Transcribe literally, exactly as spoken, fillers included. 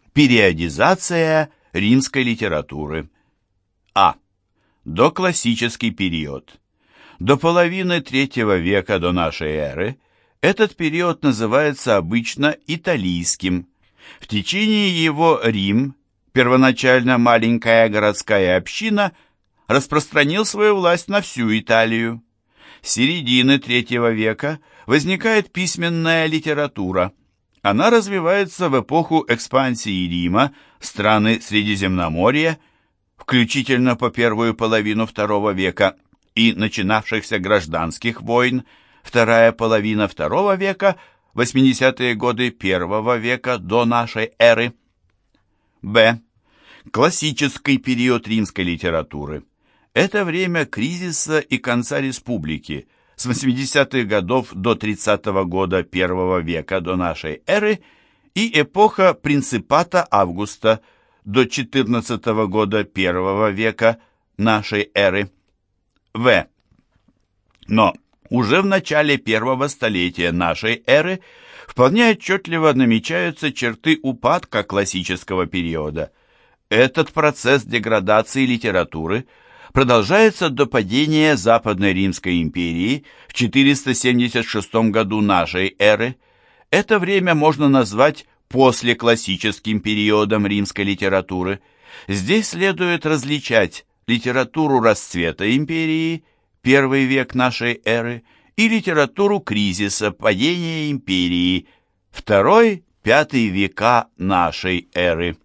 Периодизация римской литературы. А. Доклассический период. До половины третьего века до нашей эры этот период называется обычно италийским. В течение его Рим, первоначально маленькая городская община, распространил свою власть на всю Италию. С середины третьего века возникает письменная литература. Она развивается в эпоху экспансии Рима в страны Средиземноморья, включительно по первую половину второго века, и начинавшихся гражданских войн, вторая половина второго века, восьмидесятые годы первого века до нашей эры. Б. Классический период римской литературы. Это время кризиса и конца республики, с восьмидесятых годов до тридцатого года первого века до нашей эры и эпоха принципата Августа до четырнадцатого года первого века нашей эры. В. Но уже в начале первого столетия нашей эры вполне отчетливо намечаются черты упадка классического периода. Этот процесс деградации литературы продолжается до падения Западной Римской империи в четыреста семьдесят шестом году нашей эры. Это время можно назвать послеклассическим периодом римской литературы. Здесь следует различать литературу расцвета империи, первый век нашей эры, и литературу кризиса, падения империи, второй-пятый века нашей эры.